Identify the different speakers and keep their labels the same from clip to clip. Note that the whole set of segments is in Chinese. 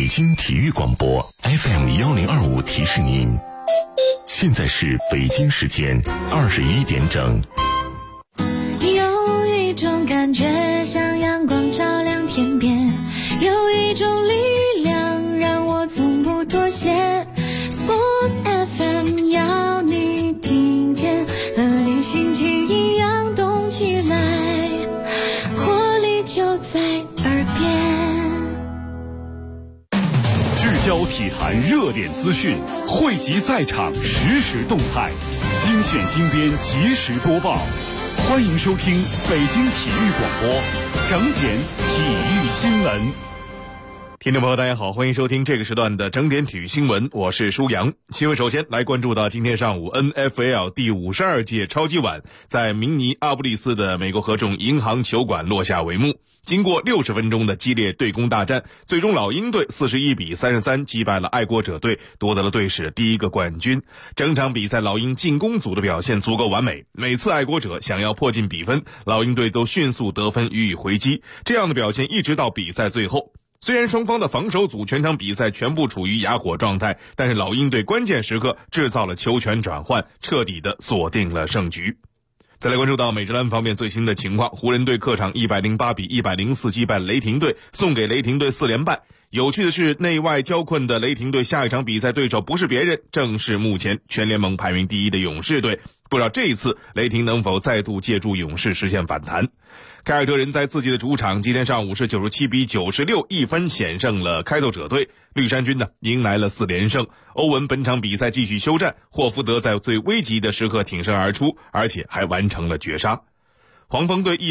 Speaker 1: 北京体育广播 FM1025提示您，现在是北京时间21点整。
Speaker 2: 有一种感觉像阳光照亮天边，有一种力量让我从不妥协。 Sports FM 要你听见，和你心情一样动起来，活力就在耳边。
Speaker 3: 聚焦体坛热点资讯，汇集赛场实时动态，精选精编及时播报。欢迎收听北京体育广播整点体育新闻。听众朋友大家好，欢迎收听这个时段的整点体育新闻，我是舒阳。新闻首先来关注到今天上午 NFL 第52届超级碗在明尼阿布利斯的美国合众银行球馆落下帷幕。经过60分钟的激烈对攻大战，最终老鹰队41-33击败了爱国者队，夺得了队史第一个冠军。整场比赛老鹰进攻组的表现足够完美，每次爱国者想要迫近比分，老鹰队都迅速得分予以回击，这样的表现一直到比赛最后。虽然双方的防守组全场比赛全部处于哑火状态，但是老鹰队关键时刻制造了球权转换，彻底的锁定了胜局。再来关注到美职篮方面最新的情况，湖人队客场108-104击败雷霆队，送给雷霆队4连败。有趣的是，内外交困的雷霆队下一场比赛对手不是别人，正是目前全联盟排名第一的勇士队。不知道这一次雷霆能否再度借助勇士实现反弹。凯尔特人在自己的主场今天上午是97-96一分险胜了开拓者队，绿衫军呢迎来了4连胜。欧文本场比赛继续休战，霍福德在最危急的时刻挺身而出，而且还完成了绝杀。黄蜂队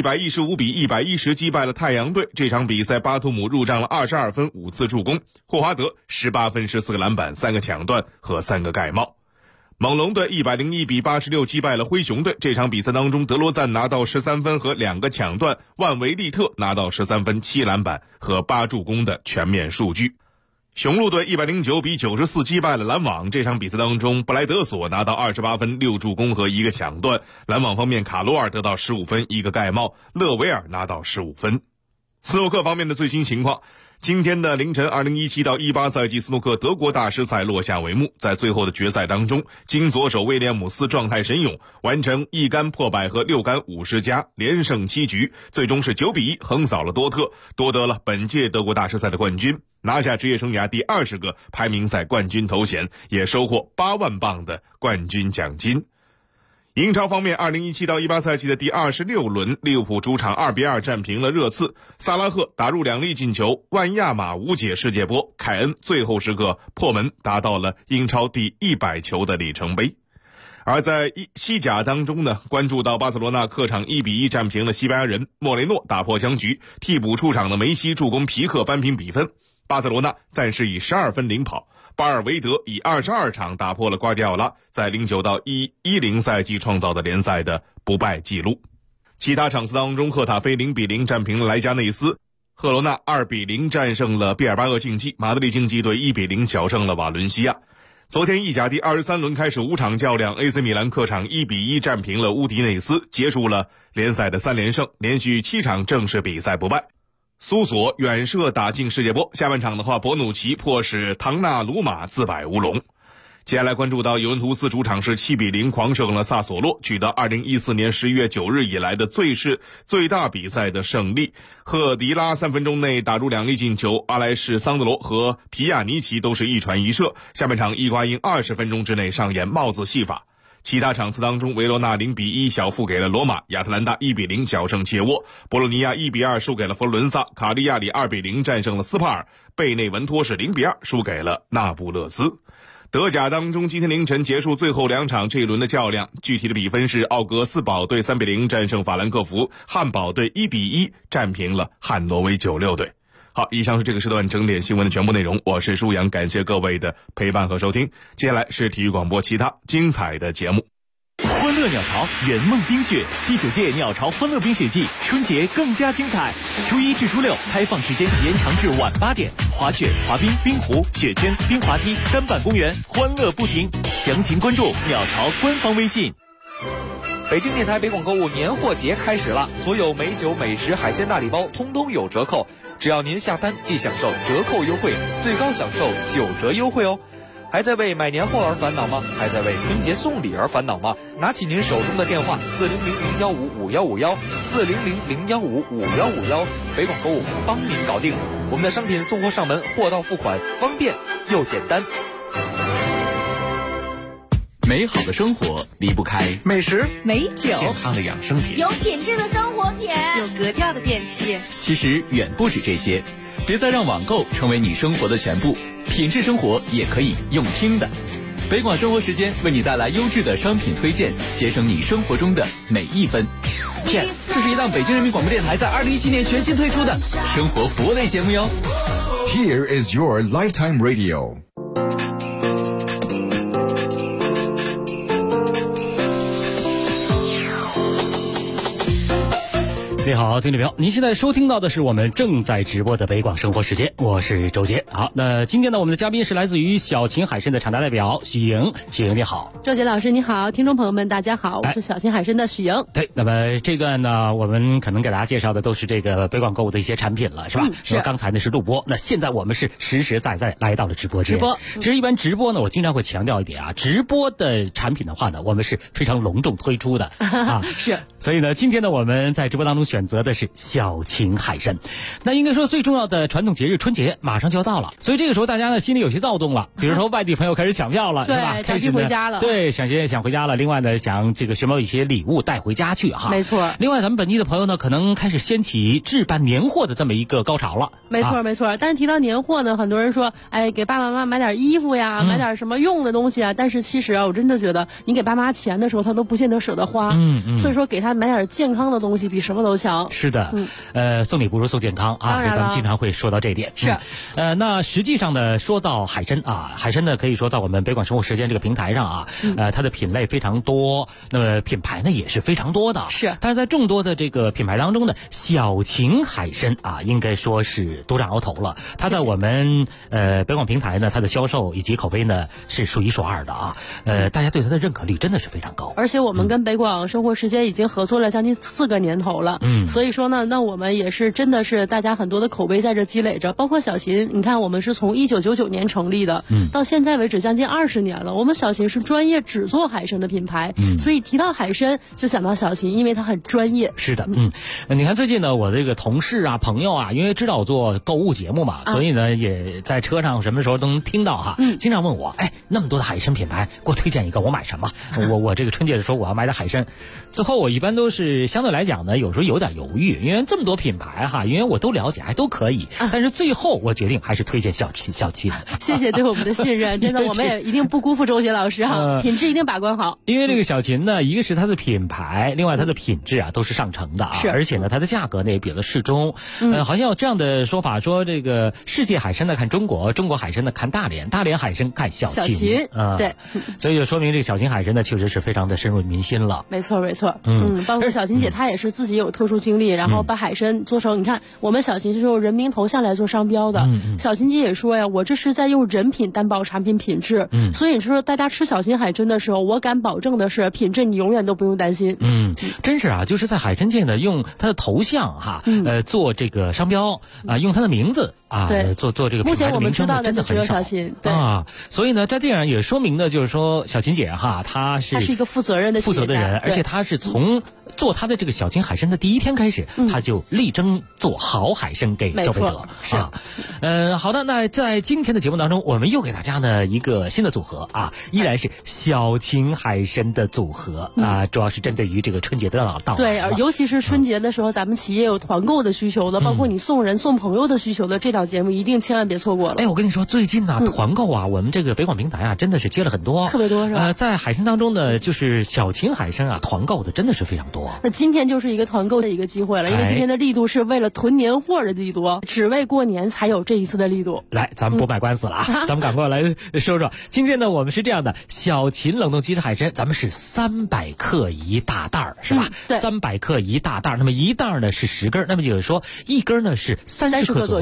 Speaker 3: 115-110击败了太阳队，这场比赛巴图姆入账了22分5次助攻，霍华德18分14个篮板3个抢断和3个盖帽。猛龙队101-86击败了灰熊队，这场比赛当中德罗赞拿到13分和2个抢断，万维利特拿到13分7篮板和8助攻的全面数据。雄鹿队109-94击败了篮网，这场比赛当中布莱德索拿到28分6助攻和1个抢断，篮网方面卡罗尔得到15分1个盖帽，勒维尔拿到15分。斯诺克方面的最新情况，今天的凌晨2017-18赛季斯诺克德国大师赛落下帷幕，在最后的决赛当中，金左手威廉姆斯状态神勇，完成1杆破百和6杆50加，连胜7局，最终是9-1横扫了多特，夺得了本届德国大师赛的冠军，拿下职业生涯第20个排名赛冠军头衔，也收获8万镑的冠军奖金。英超方面，2017-18赛季的第26轮，利物浦主场2-2战平了热刺，萨拉赫打入2粒进球，万亚马无解世界波，凯恩最后时刻破门，达到了英超第100球的里程碑。而在西甲当中呢，关注到巴塞罗那客场1-1战平了西班牙人，莫雷诺打破僵局，替补出场的梅西助攻皮克扳平比分，巴塞罗那暂时以12分领跑。巴尔维德以22场打破了瓜迪奥拉在09-10赛季创造的联赛的不败纪录。其他场次当中，赫塔菲0-0战平了莱加内斯，赫罗纳2-0战胜了毕尔巴鄂竞技，马德里竞技队1-0小胜了瓦伦西亚。昨天意甲第23轮开始5场较量， AC 米兰客场1-1战平了乌迪内斯，结束了联赛的3连胜，连续7场正式比赛不败。苏索远射打进世界波，下半场的话，博努奇迫使唐纳鲁马自摆乌龙。接下来关注到尤文图斯主场是7-0狂胜了萨索洛，取得2014年11月9日以来的最大比赛的胜利。赫迪拉3分钟内打入2粒进球，阿莱什桑德罗和皮亚尼奇都是一传一射。下半场伊瓜因20分钟之内上演帽子戏法。其他场次当中，维罗纳0-1小负给了罗马，亚特兰大1-0小胜切沃，博洛尼亚1-2输给了佛罗伦萨，卡利亚里2-0战胜了斯帕尔，贝内文托是0-2输给了那不勒斯。德甲当中，今天凌晨结束最后2场这一轮的较量，具体的比分是奥格斯堡队3-0战胜法兰克福，汉堡队1-1战平了汉诺威96队。好，以上是这个时段整点新闻的全部内容，我是舒阳，感谢各位的陪伴和收听。接下来是体育广播其他精彩的节目。
Speaker 4: 欢乐鸟巢圆梦冰雪第9届鸟巢欢乐冰雪季，春节更加精彩。初1至初6开放时间延长至晚8点，滑雪、滑冰、冰壶、雪圈、冰滑梯、单板公园，欢乐不停。详情关注鸟巢官方微信。
Speaker 5: 北京电台北广购物年货节开始了，所有美酒、美食、海鲜大礼包通通有折扣，只要您下单即享受折扣优惠，最高享受9折优惠哦。还在为买年货而烦恼吗？还在为春节送礼而烦恼吗？拿起您手中的电话，400001555151，4000015551，北广购物帮您搞定。我们的商品送货上门，货到付款，方便又简单。
Speaker 6: 美好的生活离不开
Speaker 7: 美食、
Speaker 8: 美酒、
Speaker 1: 健康的养生品，
Speaker 9: 有品质的生活品，
Speaker 8: 有格调的电器。
Speaker 6: 其实远不止这些，别再让网购成为你生活的全部，品质生活也可以用听的。北广生活时间为你带来优质的商品推荐，节省你生活中的每一分。Yes， 这是一档北京人民广播电台在2017年全新推出的生活服务类节目哟。
Speaker 10: Here is your lifetime radio。
Speaker 11: 你好，听众朋友，您现在收听到的是我们正在直播的北广生活时间，我是周杰。好，那今天呢，我们的嘉宾是来自于小秦海参的厂家代表许莹。许莹你好。
Speaker 12: 周杰老师你好，听众朋友们大家好，我是小秦海参的许莹。
Speaker 11: 对，那么这段呢，我们可能给大家介绍的都是这个北广购物的一些产品了，是吧？
Speaker 12: 是。
Speaker 11: 刚才呢是录播，那现在我们是实实在在来到了直播间。
Speaker 12: 直播。
Speaker 11: 其实一般直播呢，我经常会强调一点啊，直播的产品的话呢，我们是非常隆重推出的啊。
Speaker 12: 是。
Speaker 11: 所以呢，今天呢，我们在直播当中选择的是小秦海参。那应该说最重要的传统节日春节马上就要到了，所以这个时候大家呢心里有些躁动了，比如说外地朋友开始抢票了，
Speaker 12: 对，
Speaker 11: 是吧？
Speaker 12: 开始回家了，
Speaker 11: 对，想回家了。另外呢，想这个寻找一些礼物带回家去哈。
Speaker 12: 没错。
Speaker 11: 另外，咱们本地的朋友呢，可能开始掀起置办年货的这么一个高潮了。
Speaker 12: 没错，没错。但是提到年货呢，很多人说，哎，给爸爸妈妈买点衣服呀，买点什么用的东西啊。但是其实啊，我真的觉得，你给爸妈钱的时候，他都不见得舍得花。所以说，给他买点健康的东西比什么都强。
Speaker 11: 是的，送礼不如送健康啊，所以咱们经常会说到这一点。
Speaker 12: 是，
Speaker 11: 那实际上呢，说到海参啊，海参呢可以说在我们北广生活时间这个平台上啊，它的品类非常多，那么品牌呢也是非常多的。
Speaker 12: 是，
Speaker 11: 但是在众多的这个品牌当中呢，小秦海参啊，应该说是独占鳌头了。它在我们北广平台呢，它的销售以及口碑呢是数一数二的啊。大家对它的认可率真的是非常高。
Speaker 12: 而且我们跟北广生活时间已经合作了将近4个年头了。所以说呢，那我们也是真的是大家很多的口碑在这积累着，包括小秦，你看我们是从1999年成立的，到现在为止将近20年了。我们小秦是专业只做海参的品牌，所以提到海参就想到小秦，因为它很专业。
Speaker 11: 是的，你看最近呢，我这个同事啊、朋友啊，因为知道我做购物节目嘛，所以呢也在车上什么时候都能听到哈，经常问我，哎，那么多的海参品牌，给我推荐一个，我买什么？我这个春节的时候我要买点海参，最后我一般都是相对来讲呢，有时候有点犹豫，因为这么多品牌哈，因为我都了解，还都可以，但是最后我决定还是推荐小秦。
Speaker 12: 谢谢对我们的信任，真的我们也一定不辜负周杰老师哈，品质一定把关好。
Speaker 11: 因为这个小秦呢，一个是它的品牌，另外它的品质啊都是上乘的啊，而且呢它的价格呢也比较适中。好像有这样的说法，说这个世界海参呢看中国，中国海参呢看大连，大连海参看小秦。
Speaker 12: 对，
Speaker 11: 所以就说明这个小秦海参呢确实是非常的深入民心了。
Speaker 12: 没错没错，包括小秦姐她也是自己有特殊经历，然后把海参做成，你看我们小秦是用人名头像来做商标的。小秦姐也说呀，我这是在用人品担保产品品质。所以说大家吃小秦海参的时候，我敢保证的是品质你永远都不用担心。
Speaker 11: 真是啊，就是在海参界呢，用它的头像哈，做这个商标啊，用它的名字啊，做这个品牌的名称，真的很少。啊，所以呢，在这样也说明呢，就是说小秦姐哈，她是
Speaker 12: 一个负责任的
Speaker 11: 人，而且她是从做她的这个小秦海参的第一天开始，她就力争做好海参给消费者啊。好的，那在今天的节目当中，我们又给大家呢一个新的组合啊，依然是小秦海参的组合啊，主要是针对于这个春节的到来。
Speaker 12: 对，尤其是春节的时候，咱们企业有团购的需求的，包括你送人送朋友的需求的，这档节目一定千万别错过了。
Speaker 11: 哎，我跟你说，最近呢团购啊，我们这个北广平台啊，真的是接了很多，
Speaker 12: 特别多是吧？
Speaker 11: 在海参当中呢，就是小秦海参啊，团购的真的是非常多。
Speaker 12: 那今天就是一个团购的一个机会了，因为今天的力度是为了囤年货的力度，只为过年才有这一次的力度。
Speaker 11: 来，咱们不卖官司了啊，咱们赶快来说说。今天呢，我们是这样的，小秦冷冻鸡翅海参，咱们是300克一大袋儿，是吧？
Speaker 12: 对
Speaker 11: ，300克一大袋儿，那么一袋儿呢是10根，那么就是说一根呢是30克左右的大海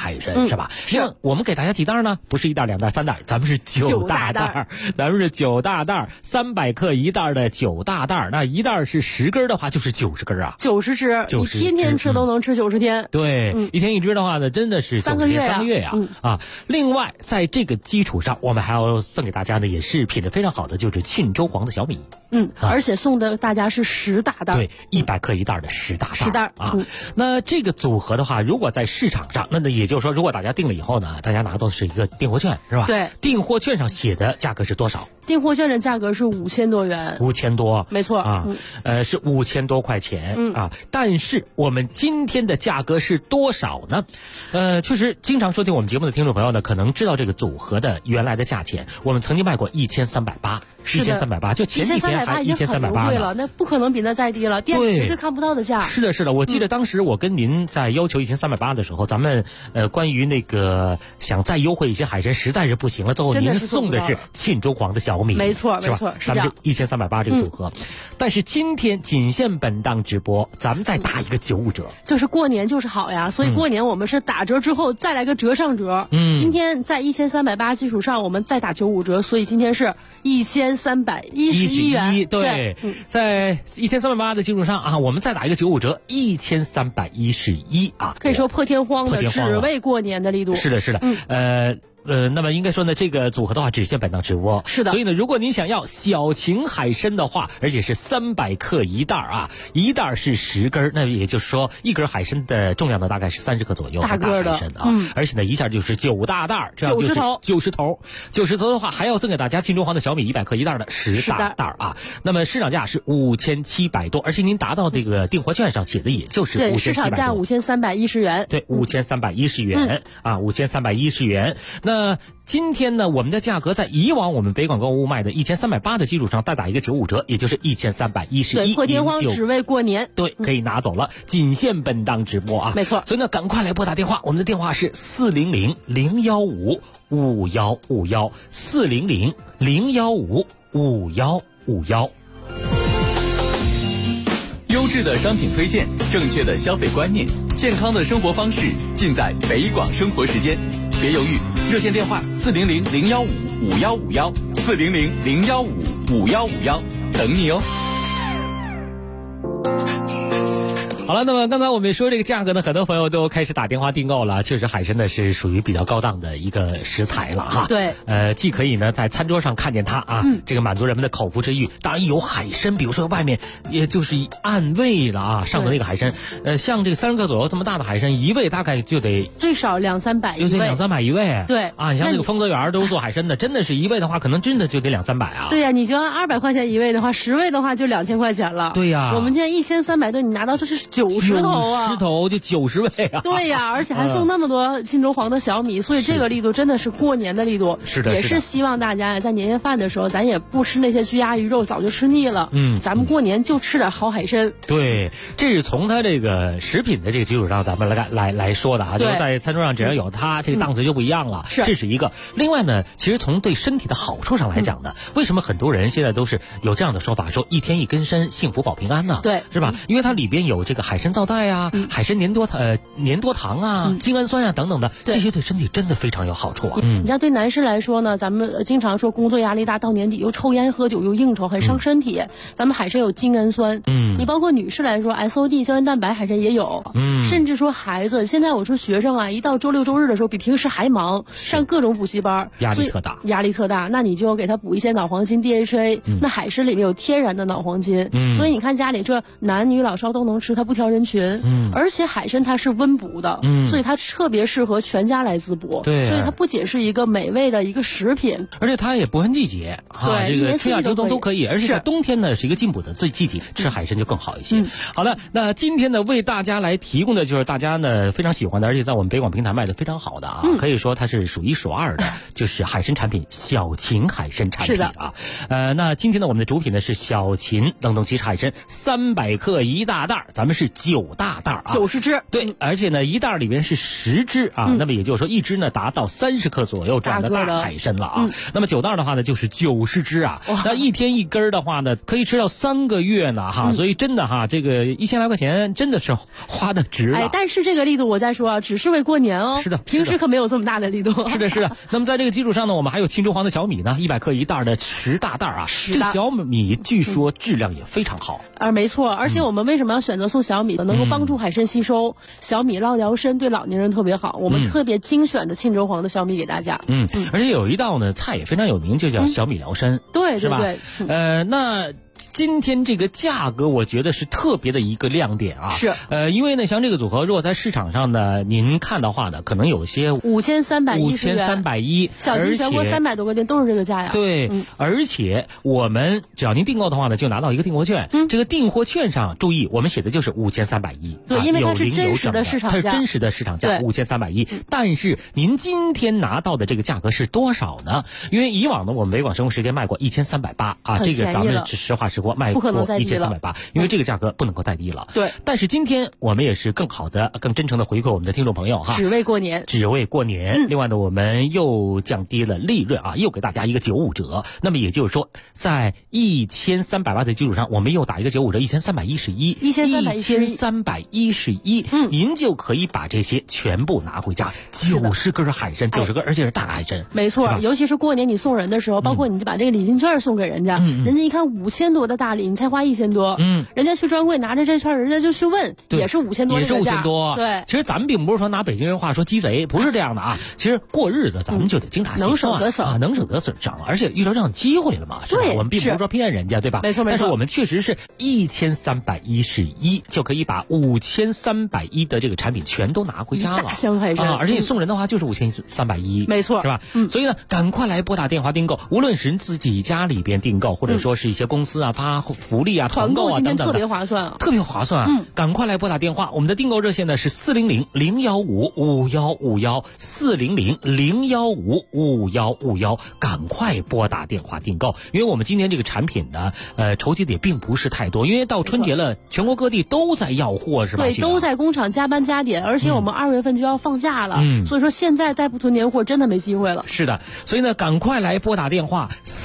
Speaker 11: 海参，是吧？那我们给大家几袋呢？不是1袋、2袋、3袋，咱们是9大袋，咱们是9大袋，300克1袋的9大袋。那一袋是10根的话，就是90根啊
Speaker 12: ，90只，你天天吃都能吃90天。
Speaker 11: 对，一天一只的话呢，真的是3个月呀，另外，在这个基础上，我们还要送给大家呢，也是品质非常好的，就是沁州黄的小米。
Speaker 12: 而且送的大家是10大袋，
Speaker 11: 对，100克1袋的10大袋
Speaker 12: ，10袋
Speaker 11: 啊。那这个组合的话，如果在市场上，那也就是说，如果大家订了以后呢，大家拿到的是一个订货券，是吧？
Speaker 12: 对，
Speaker 11: 订货券上写的价格是多少？
Speaker 12: 订货券的价格是5000多元
Speaker 11: ，5000多，
Speaker 12: 没错
Speaker 11: 啊，是5000多块钱啊。但是我们今天的价格是多少呢？确实，经常收听我们节目的听众朋友呢，可能知道这个组合的原来的价钱。我们曾经卖过1380，1380，就前几天还1380
Speaker 12: 了，那不可能比那再低了，店里绝对看不到的价。
Speaker 11: 是的，我记得当时我跟您在要求1380的时候，咱们关于那个想再优惠一些海参，实在是不行了，最后您送的是沁州黄的小米，
Speaker 12: 没错，
Speaker 11: 是咱们这1380这个组合。但是今天仅限本档直播，咱们再打一个95折，
Speaker 12: 就是过年就是好呀，所以过年我们是打折之后再来个折上折。今天在1380基础上，我们再打95折，所以今天是1311元。
Speaker 11: 对，在1380的基础上啊，我们再打一个95折，1311啊，
Speaker 12: 可以说破天荒的，只为过年的力度。
Speaker 11: 是的，那么应该说呢，这个组合的话只限本档直播。
Speaker 12: 是的，
Speaker 11: 所以呢，如果您想要小秦海参的话，而且是300克1袋啊，1袋是10根，那也就是说1根海参的重量呢大概是30克左右，
Speaker 12: 大个的
Speaker 11: 海参啊，而且呢一下就是9大袋，这样就是90头的话，还要赠给大家沁州黄的小米100克1袋的10大袋啊。那么市场价是5700多，而且您达到这个订货券上写的也就是5700多，
Speaker 12: 对，市场价5310元，
Speaker 11: 对，5310元啊，5310元。那今天呢，我们的价格在以往我们北广购物卖的1380的基础上，再打一个95折，也就是1311，
Speaker 12: 对，破天荒只为过年，
Speaker 11: 对，可以拿走了，仅限本档直播啊，
Speaker 12: 没错。
Speaker 11: 所以呢，赶快来拨打电话，我们的电话是400-015-5151，400-015-5151。
Speaker 6: 优质的商品推荐，正确的消费观念，健康的生活方式，尽在北广生活时间。别犹豫，热线电话400-015-5151，400-015-5151，等你哦。
Speaker 11: 好了，那么刚才我们说这个价格呢，很多朋友都开始打电话订购了。确实，海参呢是属于比较高档的一个食材了哈。
Speaker 12: 对，
Speaker 11: 既可以呢在餐桌上看见它啊，这个满足人们的口腹之欲。当然有海参，比如说外面也就是按位了啊，上的那个海参，像这个30克左右这么大的海参，一位大概就得
Speaker 12: 最少200-300一位，
Speaker 11: 就得200-300一位。
Speaker 12: 对
Speaker 11: 啊，你像那个丰泽园都做海参的，真的是一位的话，可能真的就得200-300啊。
Speaker 12: 对呀，你就按200块钱一位的话，10位的话就2000块钱了。
Speaker 11: 对呀，
Speaker 12: 我们今天1300多，你拿到这是90头啊，90
Speaker 11: 头就90位啊。
Speaker 12: 对呀，而且还送那么多沁州黄的小米，所以这个力度真的是过年的力度。
Speaker 11: 是的，
Speaker 12: 也是希望大家在年夜饭的时候，咱也不吃那些鸡鸭鱼肉，早就吃腻了。咱们过年就吃点好海参。
Speaker 11: 对，这是从它这个食品的这个基础上，咱们来说的啊，就是在餐桌上只要有它，这个档次就不一样了。
Speaker 12: 是，
Speaker 11: 这是一个。另外呢，其实从对身体的好处上来讲呢，为什么很多人现在都是有这样的说法，说1天1根参，幸福保平安呢？
Speaker 12: 对，
Speaker 11: 是吧？因为它里边有这个海参皂苷啊，海参粘多糖啊，精氨酸啊等等的，这些对身体真的非常有好处啊。
Speaker 12: 你像对男士来说呢，咱们经常说工作压力大，到年底又抽烟喝酒又应酬，很伤身体。咱们海参有精氨酸，你包括女士来说 SOD 胶原蛋白海参也有，甚至说孩子，现在我说学生啊，一到周六周日的时候比平时还忙，上各种补习班，
Speaker 11: 压力
Speaker 12: 特大，那你就给他补一些脑黄金 DHA，那海参里面有天然的脑黄金，所以你看家里这男女老少都能吃，它不挑人群，而且海参它是温补的，所以它特别适合全家来滋补，
Speaker 11: 对，
Speaker 12: 所以它不仅是一个美味的一个食品，
Speaker 11: 而且它也不分季节，
Speaker 12: 对，
Speaker 11: 这个春夏秋冬都可以，而且在冬天呢是一个进补的季节，吃海参就更好一些。好的，那今天呢为大家来提供的就是大家呢非常喜欢的，而且在我们北广平台卖的非常好的啊，可以说它是数一数二的，就是海参产品小秦海参产品啊。那今天呢我们的主品呢是小秦冷冻鸡海参300克1大袋，咱们是是9大袋啊
Speaker 12: ，90只。
Speaker 11: 对，而且呢，一袋里边是10只啊，那么也就是说一只呢达到30克左右这样的大海参了啊。那么9袋的话呢，就是90只啊。那一天一根的话呢，可以吃到3个月呢哈。所以真的哈，这个1000来块钱真的是花的值了。
Speaker 12: 哎，但是这个力度我再说啊，只是为过年哦。
Speaker 11: 是的，
Speaker 12: 平时可没有这么大的力度。
Speaker 11: 是的，是的。那么在这个基础上呢，我们还有青州黄的小米呢，100克一袋的10大袋啊。这个小米据说质量也非常好。
Speaker 12: 没错，而且我们为什么要选择送小米呢？能够帮助海参吸收，小米捞疗参，对老年人特别好。我们特别精选的青州黄的小米给大家。
Speaker 11: 而且有一道呢菜也非常有名，就叫小米疗参。
Speaker 12: 对，
Speaker 11: 是吧？
Speaker 12: 对。
Speaker 11: 那今天这个价格，我觉得是特别的一个亮点啊。
Speaker 12: 是。
Speaker 11: 因为呢，像这个组合，如果在市场上呢，您看的话呢，可能有些
Speaker 12: 5310元，小型全国300多个店都是这个价呀。
Speaker 11: 对，而且我们只要您订购的话呢，就拿到一个订货券。这个订货券上注意，我们写的就是5310。
Speaker 12: 对，因为它是真实的市场价，
Speaker 11: 它是真实的市场价5310。但是您今天拿到的这个价格是多少呢？因为以往呢，我们北广生活时间卖过1380啊，这个咱们实话实说卖过1380，因为这个价格不能够再低了。
Speaker 12: 对。
Speaker 11: 但是今天我们也是更好的、更真诚的回馈我们的听众朋友哈，
Speaker 12: 只为过年。
Speaker 11: 另外呢，我们又降低了利润啊，又给大家一个95折。那么也就是说，在1380的基础上，我们又打一个95折，1311，您就可以把这些全部拿回家，90根海参，90根，而且是大海参。
Speaker 12: 没错，尤其是过年你送人的时候，包括你就把这个礼金券送给人家，人家一看5000多的大礼，你才花1000多，人家去专柜拿着这券，人家就去问，也是5000多，
Speaker 11: 也是5000多。
Speaker 12: 对，
Speaker 11: 其实咱们并不是说拿北京人话说鸡贼，不是这样的啊。其实过日子咱们就得精打细算，
Speaker 12: 能省则省
Speaker 11: 啊，能省则省，而且遇到这样的机会了嘛，是吧？我们并不是说骗人家，对吧？
Speaker 12: 没错。
Speaker 11: 但是我们确实是1311就可以把5310的这个产品全都拿回家了，
Speaker 12: 大箱海参
Speaker 11: 啊！而且你送人的话就是5310，
Speaker 12: 没错，
Speaker 11: 是吧？所以呢，赶快来拨打电话订购，无论是自己家里边订购，或者说是一些公司啊发福利啊、团购啊等等的，
Speaker 12: 特别划算，
Speaker 11: 特别划算啊！赶快来拨打电话，我们的订购热线呢是400-015-5151，400-015-5151，赶快拨打电话订购，因为我们今天这个产品呢，筹集的也并不是太多，因为到春节了，全国各地都在要货，是吧？
Speaker 12: 对，都在工厂加班加点，而且我们2月份就要放假了，所以说现在再不囤年货，真的没机会了。
Speaker 11: 是的，所以呢，赶快来拨打电话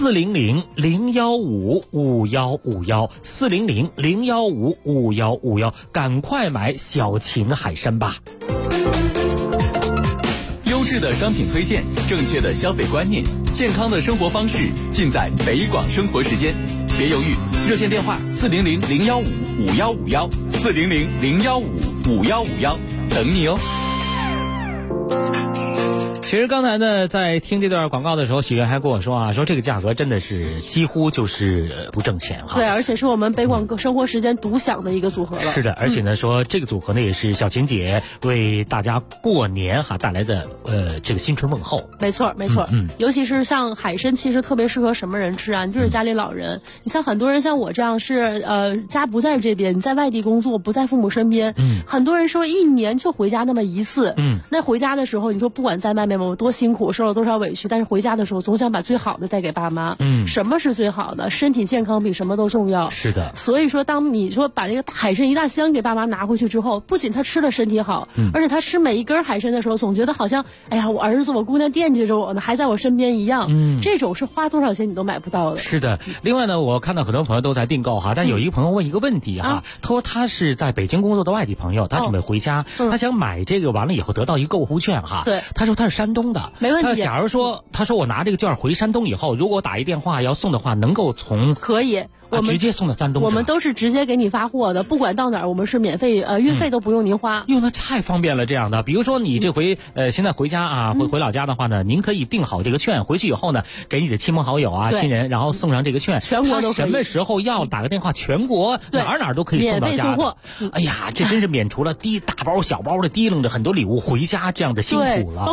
Speaker 11: 400-015-5151，400-015-5151，赶快买小秦海参吧。
Speaker 6: 优质的商品推荐，正确的消费观念，健康的生活方式，尽在北广生活时间。别犹豫，热线电话400-015-5151，400-015-5151，等你哦。
Speaker 11: 其实刚才呢，在听这段广告的时候，喜悦还跟我说啊，说这个价格真的是几乎就是不挣钱哈。
Speaker 12: 对，而且是我们北广生活时间独享的一个组合了。
Speaker 11: 是的，而且呢，说这个组合呢也是小琴姐为大家过年哈带来的这个新春问候。
Speaker 12: 没错，没错。尤其是像海参，其实特别适合什么人吃啊？就是家里老人。你像很多人像我这样是家不在这边，你在外地工作，不在父母身边。很多人说1年就回家那么一次。那回家的时候，你说不管在外面我多辛苦，受了多少委屈，但是回家的时候总想把最好的带给爸妈。什么是最好的？身体健康比什么都重要。
Speaker 11: 是的。
Speaker 12: 所以说，当你说把这个海参一大箱给爸妈拿回去之后，不仅他吃了身体好，而且他吃每一根海参的时候，总觉得好像，哎呀，我儿子、我姑娘惦记着我呢，还在我身边一样。这种是花多少钱你都买不到的。
Speaker 11: 是的。另外呢，我看到很多朋友都在订购哈，但有一个朋友问一个问题哈，他说他是在北京工作的外地朋友，他准备回家，他想买这个完了以后得到一个购物券哈。
Speaker 12: 对。
Speaker 11: 他说他是山东的，
Speaker 12: 没问题。
Speaker 11: 假如说他说我拿这个券回山东以后，如果打一电话要送的话，能够从
Speaker 12: 可以。我们
Speaker 11: 直接送到山东，
Speaker 12: 我们都是直接给你发货的，不管到哪儿，我们是免费，运费都不用您花。
Speaker 11: 那太方便了，这样的。比如说你这回现在回家啊，回老家的话呢，您可以订好这个券，回去以后呢，给你的亲朋好友啊、亲人，然后送上这个券，
Speaker 12: 全国都可以。
Speaker 11: 他什么时候要打个电话，全国哪都可以送到家的。
Speaker 12: 免费送货。
Speaker 11: 哎呀，这真是免除了大包小包的提楞着很多礼物回家这样的辛苦了。
Speaker 12: 包括你现在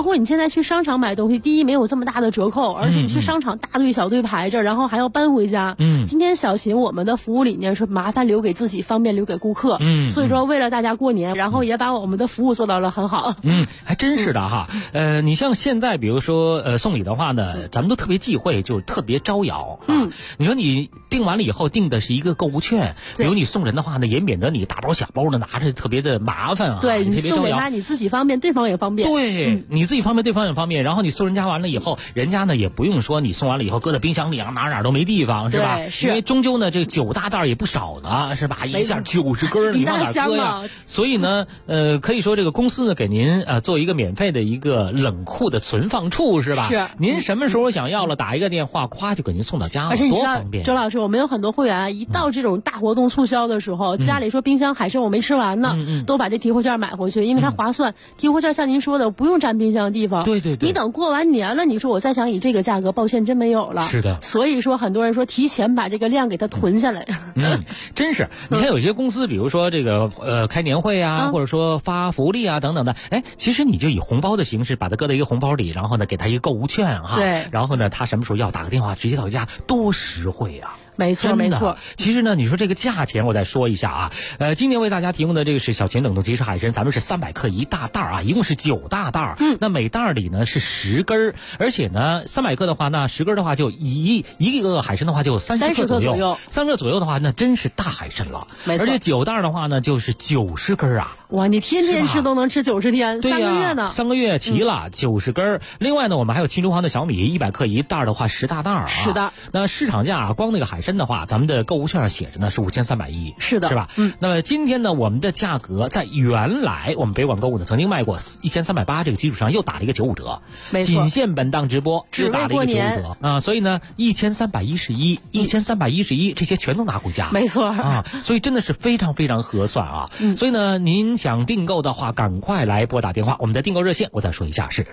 Speaker 12: 在去商场买东西，第一没有这么大的折扣，而且你去商场大队小队排着，然后还要搬回家。今天小秦我们的服务理念是麻烦留给自己，方便留给顾客。所以说为了大家过年，然后也把我们的服务做到了很好。
Speaker 11: 还真是的哈。你像现在比如说送礼的话呢，咱们都特别忌讳，就特别招摇。你说你订完了以后订的是一个购物券，比如你送人的话呢，也免得你大包小包的拿着特别的麻烦啊。
Speaker 12: 对，你送给他你自己方便，对方也方便。
Speaker 11: 对，你自己方便，对方也方便。然后你送人家完了以后，人家呢也不用说你送完了以后搁在冰箱里啊，哪都没地方，是吧？
Speaker 12: 是。
Speaker 11: 因为终究呢这9大袋也不少呢，是吧？一下90根，你往哪搁呀？所以呢，可以说这个公司呢给您做一个免费的一个冷库的存放处，是吧？
Speaker 12: 是。
Speaker 11: 您什么时候想要了，打一个电话，咵就给您送到家了，
Speaker 12: 而且你
Speaker 11: 多方便。
Speaker 12: 周老师，我们有很多会员一到这种大活动促销的时候，家里说冰箱海参我没吃完呢，都把这提货券买回去，因为它划算。提货券像您说的，不用占冰箱的地方。
Speaker 11: 对。
Speaker 12: 你等过完年了，你说我再想以这个价格，抱歉真没有了。
Speaker 11: 是的。
Speaker 12: 所以说很多人说提前把这个量给它囤下来。
Speaker 11: 真是。你看有些公司，比如说这个开年会啊，或者说发福利啊等等的，其实你就以红包的形式把它搁在一个红包里，然后呢给他一个购物券哈。
Speaker 12: 对。
Speaker 11: 然后呢他什么时候要打个电话直接到家，多实惠啊。
Speaker 12: 没错。
Speaker 11: 其实呢，你说这个价钱，我再说一下啊。今年为大家提供的这个是小秦冷冻即食海参，咱们是300克一大袋啊，一共是9大袋。那每袋里呢是10根，而且呢300克的话，那10根的话就一个海参的话就30克左右，3克左右的话，那真是大海参了。
Speaker 12: 没错。
Speaker 11: 而且9袋的话呢，就是90根啊。
Speaker 12: 哇，你天天吃都能吃90天，3个月呢
Speaker 11: ？3个月齐了，90根。另外呢，我们还有青州黄的小米100克一袋的话10大袋啊。
Speaker 12: 是的。
Speaker 11: 那市场价光那个海参的话，咱们的购物券上写着呢是5310，
Speaker 12: 是的，
Speaker 11: 是吧？那么今天呢，我们的价格在原来我们北广购物呢曾经卖过1380这个基础上又打了一个95折，
Speaker 12: 没错，
Speaker 11: 仅限本档直播只打了一个95折啊，所以呢1311这些全都拿回家，
Speaker 12: 没错
Speaker 11: 啊，所以真的是非常非常合算啊。所以呢，您想订购的话，赶快来拨打电话，我们的订购热线我再说一下是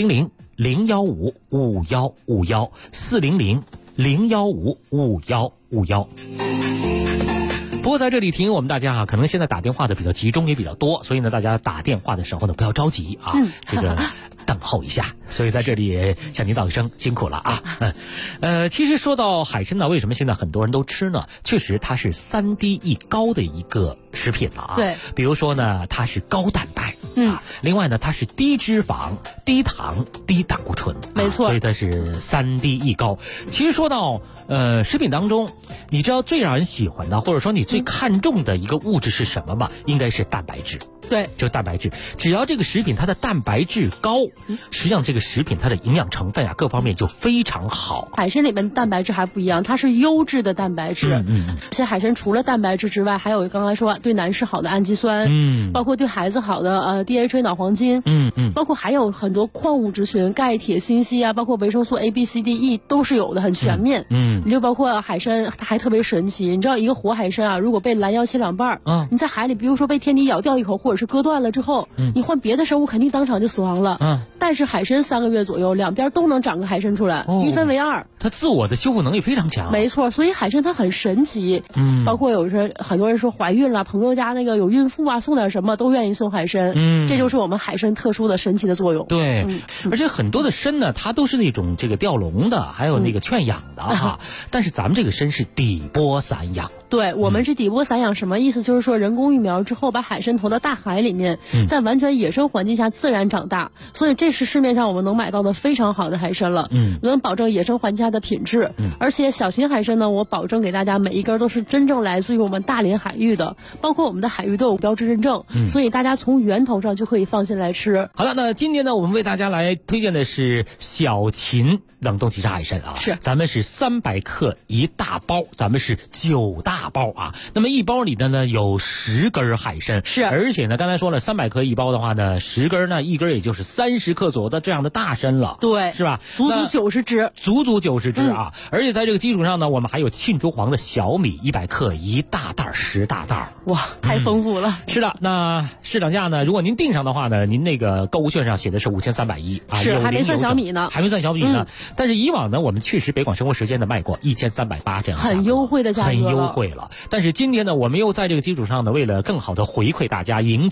Speaker 11: 400-015-5151，400-015-5151。不过在这里提醒我们大家啊，可能现在打电话的比较集中也比较多，所以呢，大家打电话的时候呢不要着急啊，这个等候一下。所以在这里也向您道一声辛苦了啊。其实说到海参呢，为什么现在很多人都吃呢？确实它是3低一高的一个食品了啊。
Speaker 12: 对，
Speaker 11: 比如说呢，它是高蛋白。另外呢，它是低脂肪、低糖、低胆固醇，
Speaker 12: 没错，
Speaker 11: 所以它是3低一高。其实说到食品当中，你知道最让人喜欢的，或者说你最看重的一个物质是什么吗？应该是蛋白质。
Speaker 12: 对，
Speaker 11: 就蛋白质，只要这个食品它的蛋白质高，实际上这个食品它的营养成分啊各方面就非常好。
Speaker 12: 海参里面的蛋白质还不一样，它是优质的蛋白质。这海参除了蛋白质之外，还有刚才说对男士好的氨基酸，包括对孩子好的DHA 脑黄金，包括还有很多矿物质群，钙、铁、锌、硒啊，包括维生素 A、B、C、D、E 都是有的，很全面。你就包括海参，它还特别神奇。你知道一个活海参啊，如果被拦腰切2半，你在海里，比如说被天敌咬掉一口，或者是割断了之后，你换别的生物肯定当场就死亡了。但是海参3个月左右，两边都能长个海参出来，一分为2。
Speaker 11: 它自我的修复能力非常强。
Speaker 12: 没错，所以海参它很神奇。包括很多人说怀孕了，朋友家那个有孕妇啊，送点什么都愿意送海参。这就是我们海参特殊的神奇的作用。
Speaker 11: 对，而且很多的参呢，它都是那种这个吊笼的，还有那个劝养的哈。但是咱们这个参是底波散养。
Speaker 12: 对，我们是底波散养，什么意思？就是说人工育苗之后，把海参投到大海里面，在完全野生环境下自然长大，所以这是市面上我们能买到的非常好的海参了。能保证野生环境下的品质。而且小型海参呢，我保证给大家每一根都是真正来自于我们大连海域的，包括我们的海域都有标志认证，所以大家从源头上就可以放心来吃。
Speaker 11: 好了，那今天呢，我们为大家来推荐的是小秦冷冻即食海参啊，
Speaker 12: 是
Speaker 11: 咱们是300克一大包，咱们是9大包啊。那么一包里的呢有10根海参，
Speaker 12: 是，
Speaker 11: 而且呢刚才说了300克一包的话呢，10根呢一根也就是30克左右的这样的大参了，
Speaker 12: 对，
Speaker 11: 是吧？
Speaker 12: 足90只，
Speaker 11: 足90只啊！而且在这个基础上呢，我们还有沁州黄的小米100克一大袋10大袋，
Speaker 12: 哇，太丰富了。
Speaker 11: 是的，那市场价呢，如果您订上的话呢，您那个购物券上写的是5310啊，
Speaker 12: 是还没算小米呢，
Speaker 11: 还没算小米呢。但是以往呢，我们确实北广生活时间呢卖过1380这样，
Speaker 12: 很优惠的价格，
Speaker 11: 很优惠了。但是今天呢，我们又在这个基础上呢，为了更好的回馈大家，迎接春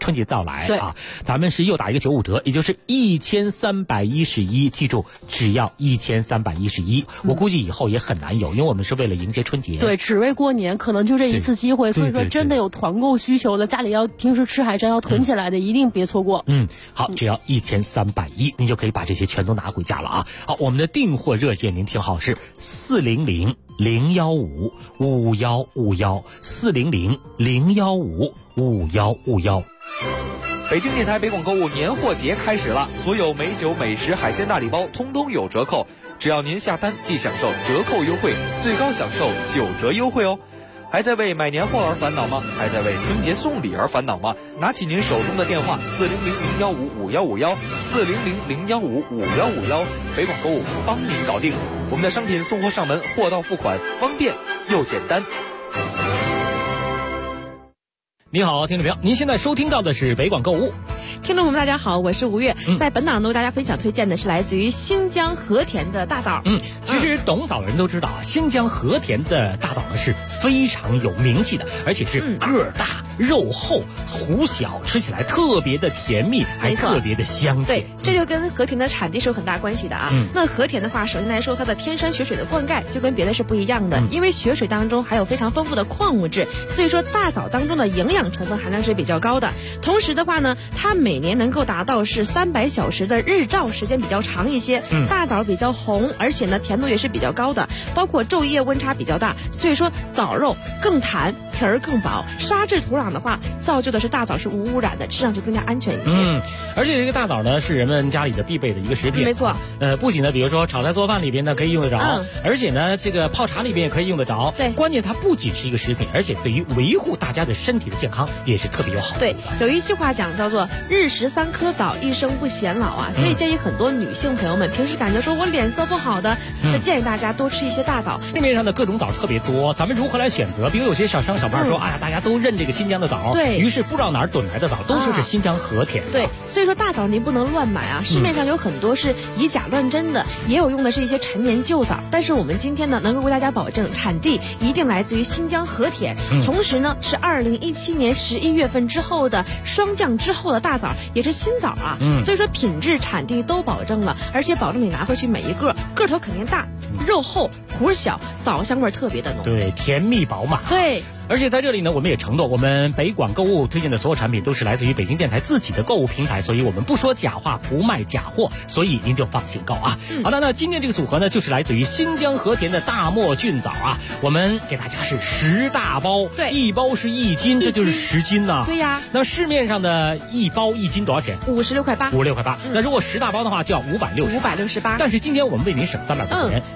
Speaker 11: 春节到来啊，咱们是又打一个95折，也就是1311，记住只要1311。我估计以后也很难有，因为我们是为了迎接春节。
Speaker 12: 对，只为过年，可能就这一次机会，所以说真的有团购需求的，家里要平时吃海参要囤起来的，一定别错过。
Speaker 11: 好，只要1310，您就可以把这些全都拿回家了啊。好，我们的订货热线您听好是400-015-5151，400-015-5151。
Speaker 5: 北京电台北广购物年货节开始了，所有美酒、美食、海鲜大礼包通通有折扣，只要您下单即享受折扣优惠，最高享受9折优惠哦。还在为买年货而烦恼吗？还在为春节送礼而烦恼吗？拿起您手中的电话400-015-5151，400-015-5151，北广购物帮您搞定。我们的商品送货上门，货到付款，方便又简单。
Speaker 11: 你好，听众朋友，您现在收听到的是北广购物。
Speaker 7: 听众朋友们，大家好，我是吴越。在本档呢，为大家分享推荐的是来自于新疆和田的大枣。
Speaker 11: 其实懂枣的人都知道啊，新疆和田的大枣呢是非常有名气的，而且是个儿大、肉厚、核小，吃起来特别的甜蜜，还特别的香甜。
Speaker 7: 对，这就跟和田的产地是有很大关系的啊。那和田的话，首先来说，它的天山雪水的灌溉就跟别的是不一样的，因为雪水当中含有非常丰富的矿物质，所以说大枣当中的营养成分含量是比较高的。同时的话呢，它每年能够达到是300小时的日照时间比较长一些。大枣比较红，而且呢甜度也是比较高的，包括昼夜温差比较大，所以说枣肉更弹，皮儿更薄。沙质土壤的话，造就的是大枣是无污染的，吃上去更加安全一些。
Speaker 11: 而且这个大枣呢是人们家里的必备的一个食品。
Speaker 7: 没错。
Speaker 11: 不仅呢，比如说炒菜做饭里边呢可以用得着，而且呢这个泡茶里边也可以用得着。
Speaker 7: 对，
Speaker 11: 关键它不仅是一个食品，而且对于维护大家的身体的健康也是特别有好处的。
Speaker 7: 对，有一句话讲叫做日食3颗枣，一生不显老啊。所以建议很多女性朋友们平时感觉说我脸色不好的，那建议大家多吃一些大枣。
Speaker 11: 市面上的各种枣特别多，咱们如何来选择？比如有些小贩说，哎呀，大家都认这个新疆的枣，
Speaker 7: 对，
Speaker 11: 于是不知道哪儿囤来的枣，都说是新疆和田的。
Speaker 7: 对，所以说大枣您不能乱买啊，市面上有很多是以假乱真的，也有用的是一些陈年旧枣。但是我们今天呢，能够为大家保证产地一定来自于新疆和田，同时呢是2017年11月份之后的霜降之后的大枣，也是新枣啊。所以说品质产地都保证了，而且保证你拿回去每一个个头肯定大，肉厚核小，枣香味特别的浓。
Speaker 11: 对，甜蜜饱满。
Speaker 7: 对。
Speaker 11: 而且在这里呢，我们也承诺，我们北广购物推荐的所有产品都是来自于北京电台自己的购物平台，所以我们不说假话，不卖假货，所以您就放心购啊。好的，那今天这个组合呢，就是来自于新疆和田的大漠菌枣啊，我们给大家是10大包，
Speaker 7: 对，
Speaker 11: 一包是1斤，这就是10斤呐。
Speaker 7: 对呀。
Speaker 11: 那市面上的一包1斤多少钱
Speaker 7: ？56块8。
Speaker 11: 56块8。那如果10大包的话，就要568。但是今天我们为您省300块钱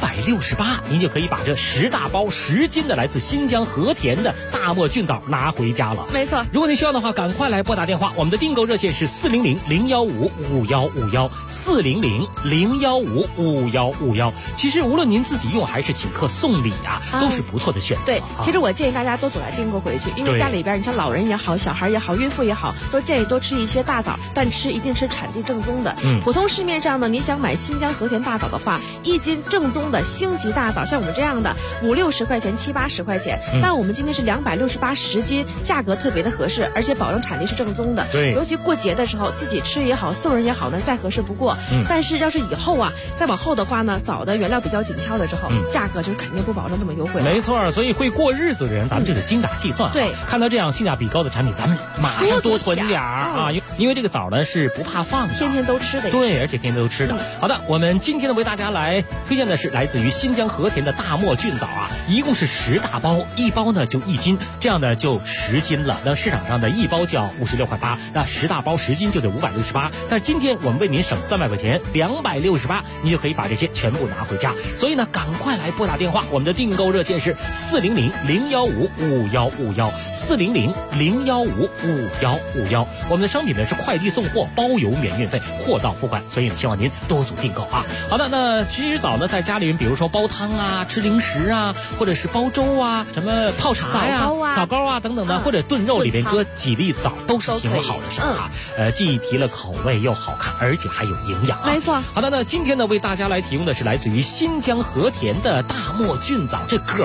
Speaker 11: ，268，您就可以把这10大包10斤的来自新疆和田的大漠菌枣拿回家了。
Speaker 7: 没错。
Speaker 11: 如果您需要的话，赶快来拨打电话，我们的订购热线是400-015-5151，400-015-5151。其实无论您自己用还是请客送礼啊，都是不错的选择。
Speaker 7: 对，其实我建议大家都总来订购回去，因为家里边你像老人也好，小孩也好，孕妇也好，都建议多吃一些大枣，但一定吃产地正宗的。普通市面上呢，你想买新疆和田大枣的话，1斤正宗的星级大枣，像我们这样的50-60块钱，70-80块钱。但我们今天是268 10斤，价格特别的合适，而且保证产地是正宗的。
Speaker 11: 对，
Speaker 7: 尤其过节的时候，自己吃也好，送人也好呢，再合适不过。但是要是以后啊，再往后的话呢，枣的原料比较紧俏的时候，价格就肯定不保证这么优惠了。
Speaker 11: 没错，所以会过日子的人，咱们就得精打细算。
Speaker 7: 对，
Speaker 11: 看到这样性价比高的产品，咱们马上多囤点啊，因为这个枣呢是不怕放的，
Speaker 7: 天天都吃的。
Speaker 11: 对，而且天天都吃的。好的，我们今天呢为大家来推荐的是来自于新疆和田的大漠菌枣啊，一共是10大包，一包呢就1斤，这样的就10斤了。那市场上的一包就要56块8，那10大包10斤就得568。但是今天我们为您省300块钱，268，你就可以把这些全部拿回家。所以呢，赶快来拨打电话，我们的订购热线是400-015-5151，400-015-5151。我们的商品呢是快递送货，包邮免运费，货到付款，所以呢希望您多组订购啊。好的，那其实枣呢在家里人，比如说煲汤啊、吃零食啊，或者是煲粥啊、什么泡茶呀、枣糕啊等等的，或者炖肉里边搁几粒枣，都是挺好的事啊。既提了口味又好看，而且还有营养啊。
Speaker 7: 没错。
Speaker 11: 好的，那今天呢为大家来提供的是来自于新疆和田的大漠菌枣，这个